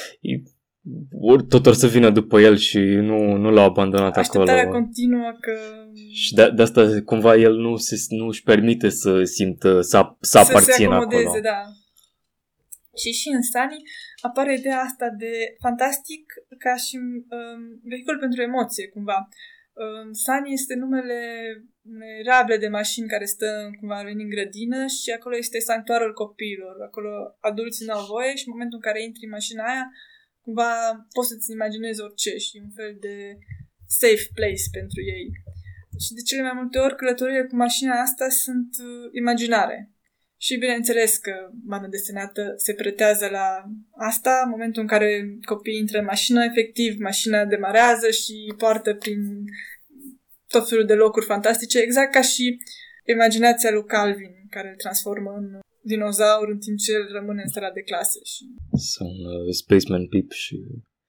ori tot or să vină după el și nu, nu l-au abandonat Așteptarea acolo. Așteptarea continuă că... Și de, de asta cumva el nu, se, nu își permite să simtă, să, să aparțină acolo. Să se acomodeze, da. Și și în Sunny apare ideea asta de fantastic ca și um, vehicul pentru emoție, cumva. Um, Sunny este numele unei rable de mașini care stă cumva în grădină și acolo este sanctuarul copiilor. Acolo adulții n-au voie și în momentul în care intri în mașina aia, cumva poți să-ți imaginezi orice și un fel de safe place pentru ei. Și de cele mai multe ori călătorile cu mașina asta sunt uh, imaginare. Și bineînțeles că banda desenată se pretează la asta, în momentul în care copiii intră în mașină, efectiv, mașina demarează și poartă prin tot felul de locuri fantastice, exact ca și imaginația lui Calvin, care îl transformă în dinozaur în timp ce el rămâne în sala de clase. Și... Sau un uh, Spaceman Pip și...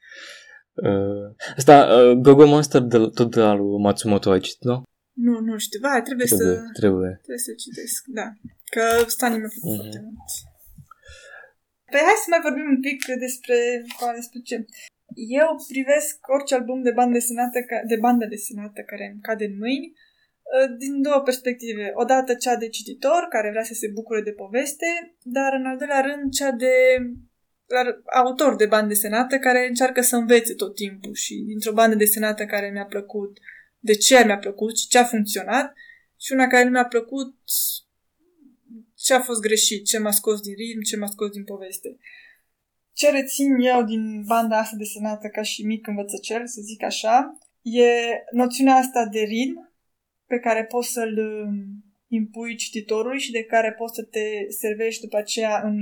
Uh, asta, uh, Go-Go Monster, de, tot de al lui Matsumoto ai citit, nu? Nu, nu știu, vai, trebuie, trebuie să... Trebuie. Trebuie să citesc, da. Că Sunny mi-a plăcut uh-huh. foarte mult. Păi hai să mai vorbim un pic despre, despre ce. Eu privesc orice album de bandă desenată, de bandă desenată care îmi cade în mâini din două perspective. Odată cea de cititor, care vrea să se bucure de poveste, dar în al doilea rând cea de autor de bandă desenată care încearcă să învețe tot timpul și dintr-o bandă desenată care mi-a plăcut, de ce mi-a plăcut și ce a funcționat și una care nu mi-a plăcut, ce a fost greșit, ce m-a scos din ritm, ce m-a scos din poveste. Ce rețin eu din banda asta desenată ca și mic învățăcel, să zic așa, e noțiunea asta de ritm pe care poți să-l impui cititorului și de care poți să te servești după aceea în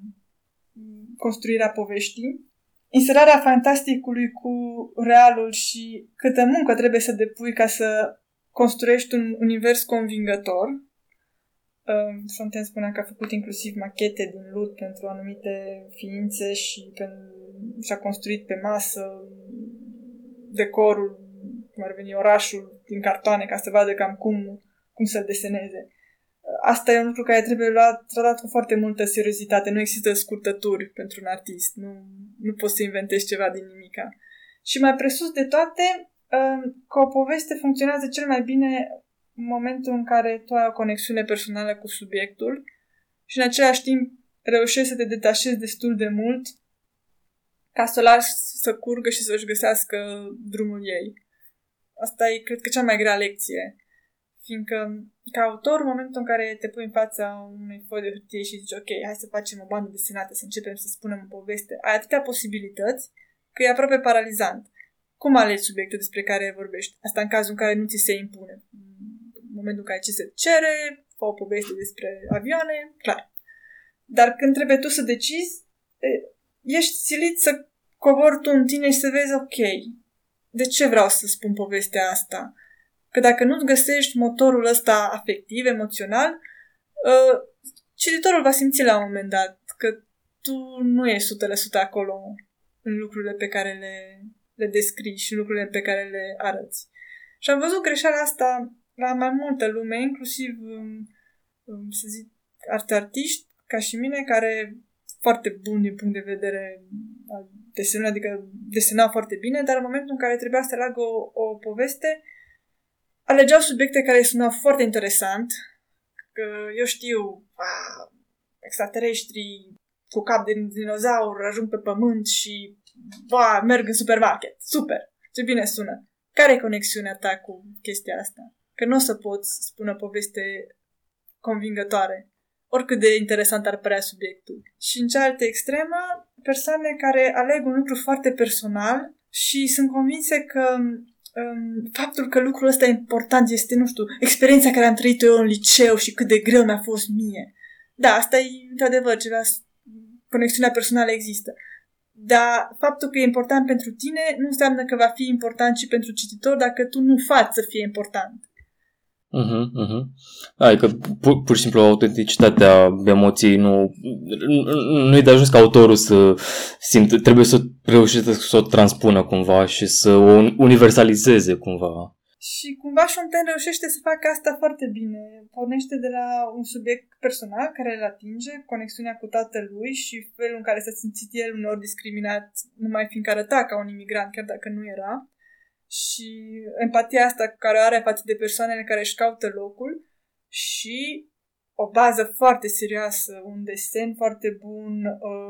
construirea poveștii. Inserarea fantasticului cu realul și câtă muncă trebuie să depui ca să construiești un univers convingător. Fontaine spunea că a făcut inclusiv machete din lut pentru anumite ființe și și-a construit pe masă decorul, cum ar veni orașul din cartoane, ca să vadă cam cum, cum să-l deseneze. Asta e un lucru care trebuie luat, tratat cu foarte multă seriozitate. Nu există scurtături pentru un artist. Nu, nu poți să inventezi ceva din nimica. Și mai presus de toate, că o poveste funcționează cel mai bine în momentul în care tu ai o conexiune personală cu subiectul și în același timp reușești să te detașezi destul de mult ca să o lași să curgă și să-și găsească drumul ei. Asta e, cred că, cea mai grea lecție. Fiindcă, ca autor, în momentul în care te pui în fața unei foi de hârtie și zici, ok, hai să facem o bandă desenată, să începem să spunem o poveste, ai atâtea posibilități că e aproape paralizant. Cum alegi subiectul despre care vorbești? Asta în cazul în care nu ți se impune. În momentul în care ți se cere, fă o poveste despre avioane, clar. Dar când trebuie tu să decizi, ești silit să cobori tu în tine și să vezi, ok, de ce vreau să spun povestea asta? Că dacă nu-ți găsești motorul ăsta afectiv, emoțional, uh, cititorul va simți la un moment dat că tu nu ești o sută la sută acolo în lucrurile pe care le, le descrii și lucrurile pe care le arăți. Și am văzut greșeala asta la mai multă lume, inclusiv, um, să zic, artiști ca și mine, care foarte buni din punct de vedere al desenului, adică desenau foarte bine, dar în momentul în care trebuia să aleagă o, o poveste, alegeau subiecte care sunau foarte interesant, că eu știu, a, extraterestrii cu cap de dinozaur ajung pe pământ și ba, merg în supermarket. Super! Ce bine sună! Care e conexiunea ta cu chestia asta? Că nu o să poți spune o poveste convingătoare, oricât de interesant ar părea subiectul. Și în cealaltă extremă, persoane care aleg un lucru foarte personal și sunt convinse că um, faptul că lucrul ăsta important este, nu știu, experiența care am trăit-o eu în liceu și cât de greu mi-a fost mie. Da, asta e, într-adevăr, ceva, conexiunea personală există. Dar faptul că e important pentru tine nu înseamnă că va fi important și pentru cititor dacă tu nu faci să fie important. Uh-huh, uh-huh. Adică pur, pur și simplu autenticitatea emoției nu, nu e de ajuns ca autorul să simte, trebuie să reușească să o transpună cumva și să o universalizeze cumva. Și cumva Fontaine reușește să facă asta foarte bine. Pornește de la un subiect personal care îl atinge, conexiunea cu tatălui și felul în care s-a simțit el uneori discriminat, numai fiindcă arăta ca un imigrant, chiar dacă nu era. Și empatia asta care o are față de persoanele care își caută locul și o bază foarte serioasă, un desen foarte bun,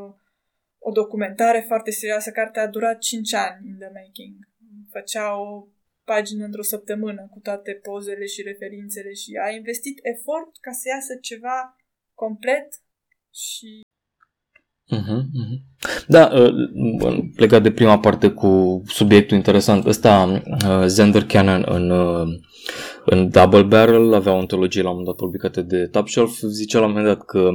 o documentare foarte serioasă. Cartea a durat cinci ani in the making. Făcea o pagină într-o săptămână cu toate pozele și referințele și a investit efort ca să iasă ceva complet și... Uh-huh, uh-huh. Da, legat de prima parte cu subiectul interesant, ăsta Zander Cannon în, în Double Barrel avea o antologie la un moment dat publicată de Top Shelf, zicea la un moment dat că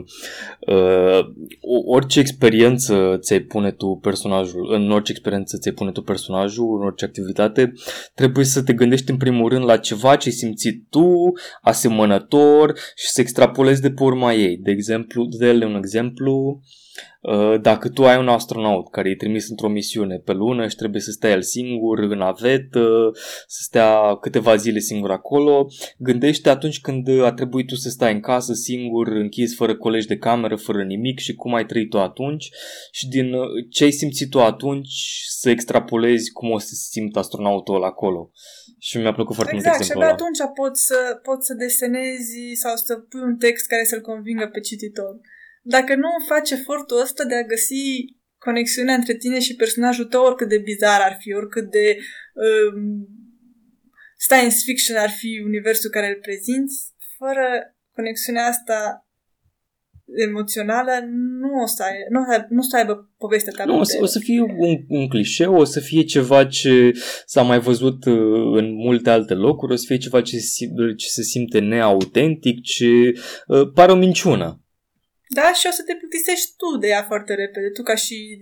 uh, orice experiență ți-ai pune tu personajul, în orice experiență ți-ai pune tu personajul, în orice activitate, trebuie să te gândești în primul rând la ceva ce ai simțit tu, asemănător și să extrapolezi de pe urma ei. De exemplu, de ele un exemplu, dacă tu ai un astronaut care e trimis într-o misiune pe lună și trebuie să stea el singur în navetă, să stea câteva zile singur acolo, gândește atunci când a trebuit tu să stai în casă singur, închis, fără colegi de cameră, fără nimic și cum ai trăit tu atunci și din ce ai simțit tu atunci să extrapolezi cum o să se simtă astronautul ăla acolo. Și mi-a plăcut foarte exact, mult exemplul ăla. Exact, și abia atunci poți să, poți să desenezi sau să pui un text care să-l convingă pe cititor. Dacă nu faci efortul ăsta de a găsi conexiunea între tine și personajul tău, oricât de bizar ar fi, oricât de um, science fiction ar fi universul care îl prezinți, fără conexiunea asta emoțională, nu o să, ai, nu, nu o să aibă povestea ta. Nu, o să, o să fie un, un clișeu, o să fie ceva ce s-a mai văzut uh, în multe alte locuri, o să fie ceva ce, ce se simte neautentic, ce uh, pare o minciună. Da, și o să te plictisești tu de ea foarte repede, tu ca și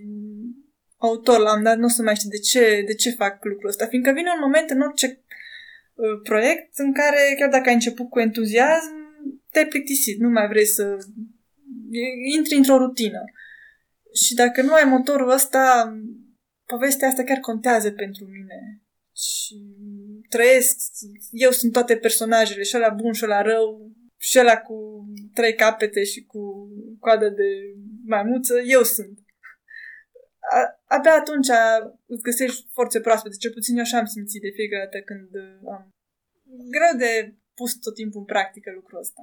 autor la un dat nu o să mai știi de ce, de ce fac lucrul ăsta, fiindcă vine un moment în orice uh, proiect în care, chiar dacă ai început cu entuziasm, te-ai plictisit, nu mai vrei să intri într-o rutină. Și dacă nu ai motorul ăsta, povestea asta chiar contează pentru mine. Și trăiesc, eu sunt toate personajele, și ăla bun și ăla rău, și ăla cu trei capete și cu coadă de maimuță, eu sunt. A, abia atunci îți găsești forțe proaspete, cel puțin eu așa am simțit de fiecare dată când am... Greu de pus tot timpul în practică lucrul ăsta.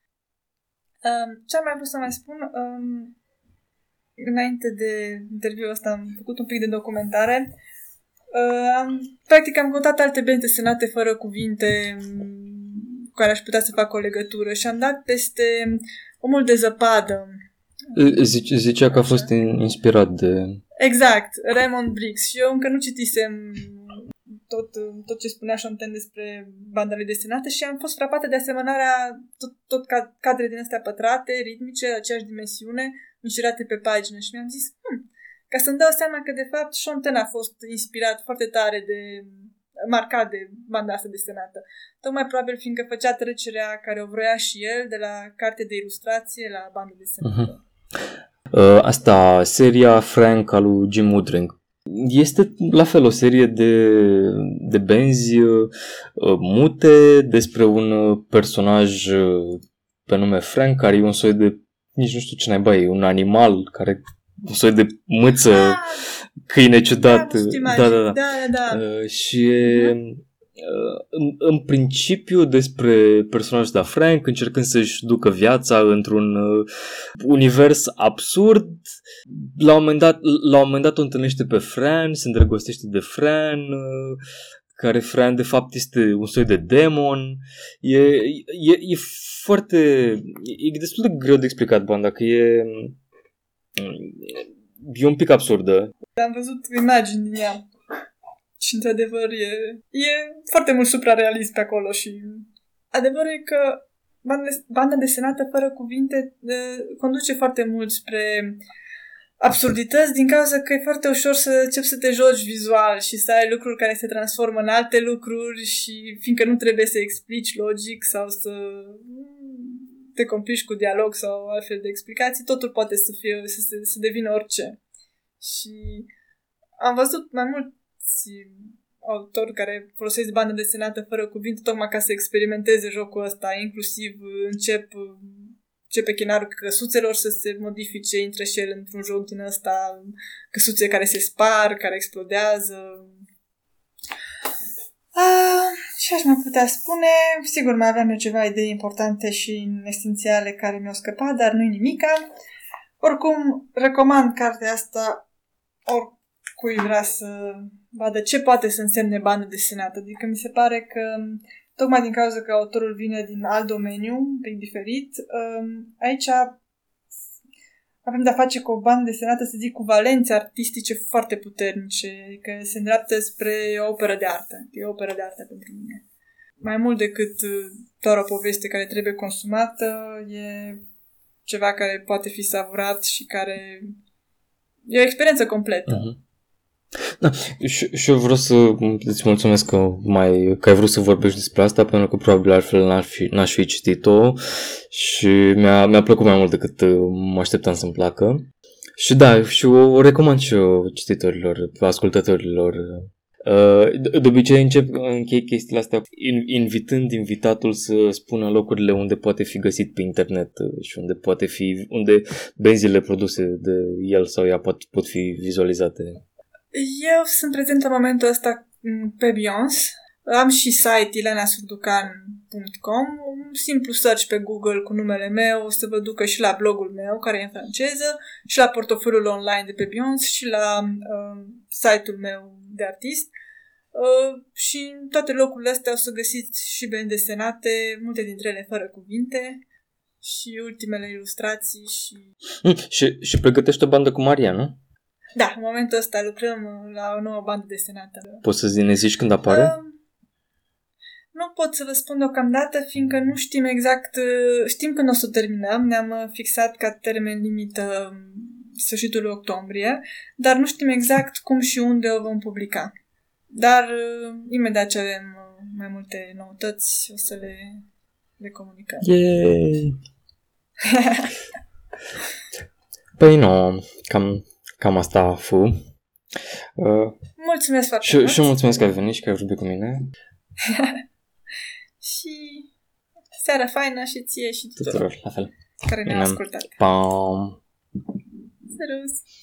Um, ce am mai vrut să mai spun? Um, înainte de interviul ăsta am făcut un pic de documentare. Uh, am, practic am căutat alte benzi desenate fără cuvinte cu care aș putea să fac o legătură și am dat peste Omul de zăpadă. Zice, zicea că a fost inspirat de... Exact, Raymond Briggs. Și eu încă nu citisem tot, tot ce spunea Fontaine despre bandele desenate și am fost frapată de asemănarea tot, tot cadre din astea pătrate, ritmice, aceeași dimensiune, înșirate pe pagină și mi-am zis, hm, ca să-mi dau seama că, de fapt, Sean Penn a fost inspirat foarte tare de, marcat de banda asta desenată. Tocmai probabil fiindcă făcea trecerea care o vroia și el de la carte de ilustrație la bandă desenată. Uh-huh. Uh, asta, seria Frank al lui Jim Woodring. Este la fel o serie de, de benzi uh, mute despre un personaj uh, pe nume Frank, care e un soi de, nici nu știu ce naiba e, un animal, care un soi de mâță, ah, câine ciudat. Da, da, da. da, da. Uh, și uh-huh. În, în principiu despre personajul ăsta Frank încercând să-și ducă viața într-un uh, univers absurd. La un moment dat, la un moment dat o întâlnește pe Fran, se îndrăgostește de Fran, uh, care Fran de fapt este un soi de demon. E, e, e foarte... E destul de greu de explicat banda, că e... E un pic absurdă. Am văzut imagini din ea. Și, într-adevăr, e, e foarte mult suprarealist pe acolo și adevărul e că banda, banda desenată fără cuvinte de, conduce foarte mult spre absurdități din cauza că e foarte ușor să începi să te joci vizual și să ai lucruri care se transformă în alte lucruri și fiindcă nu trebuie să explici logic sau să te complici cu dialog sau altfel de explicații, totul poate să, fie, să, să, să devină orice. Și am văzut mai mult autori care folosesc bandă desenată fără cuvinte tocmai ca să experimenteze jocul ăsta, inclusiv încep începe chenarul căsuțelor să se modifice, intră și el într-un joc din ăsta, căsuțe care se spar, care explodează. Ah, ce aș mai putea spune? Sigur, mai aveam eu ceva idei importante și esențiale care mi-au scăpat, dar nu-i nimica. Oricum, recomand cartea asta oricui vrea să vadă ce poate să însemne bandă desenată. Adică mi se pare că, tocmai din cauza că autorul vine din alt domeniu, un pic diferit, aici avem de-a face cu o bandă desenată, să zic, cu valențe artistice foarte puternice, adică se îndreaptă spre o operă de artă. E o operă de artă pentru mine. Mai mult decât doar o poveste care trebuie consumată, e ceva care poate fi savurat și care e o experiență completă. Uh-huh. Da, și, și eu vreau să îți mulțumesc că, mai, că ai vrut să vorbești despre asta, pentru că probabil altfel n-aș fi, n-aș fi citit-o și mi-a, mi-a plăcut mai mult decât mă așteptam să-mi placă. Și da, și o, o recomand și eu cititorilor, ascultătorilor. De obicei încep, închei chestiile astea invitând invitatul să spună locurile unde poate fi găsit pe internet și unde poate fi, unde benzile produse de el sau ea pot, pot fi vizualizate. Eu sunt prezent în momentul ăsta pe Beyoncé. Am și site elena surducan punct com, un simplu search pe Google cu numele meu să vă ducă și la blogul meu, care e în franceză, și la portofoliul online de pe Beyoncé și la uh, site-ul meu de artist. Uh, și în toate locurile astea o să găsiți și benzi desenate, multe dintre ele fără cuvinte și ultimele ilustrații. Și, mm, și, și pregătești o bandă cu Maria, nu? Da, în momentul ăsta lucrăm la o nouă bandă desenată. Poți să ne zici când apare? Uh, nu pot să vă spun deocamdată, fiindcă nu știm exact, știm când o să terminăm, ne-am fixat ca termen limită sfârșitul octombrie, dar nu știm exact cum și unde o vom publica. Dar imediat ce avem mai multe noutăți, o să le, le comunicăm. Yay! Păi nu, cam... Cam asta a fu. Uh, mulțumesc foarte și, mult. Și mulțumesc că ai venit și că ai vorbit cu mine. Și seara faină și ție și tuturor. Tuturor, la fel. Care ne-au ascultat. Pam! Serus!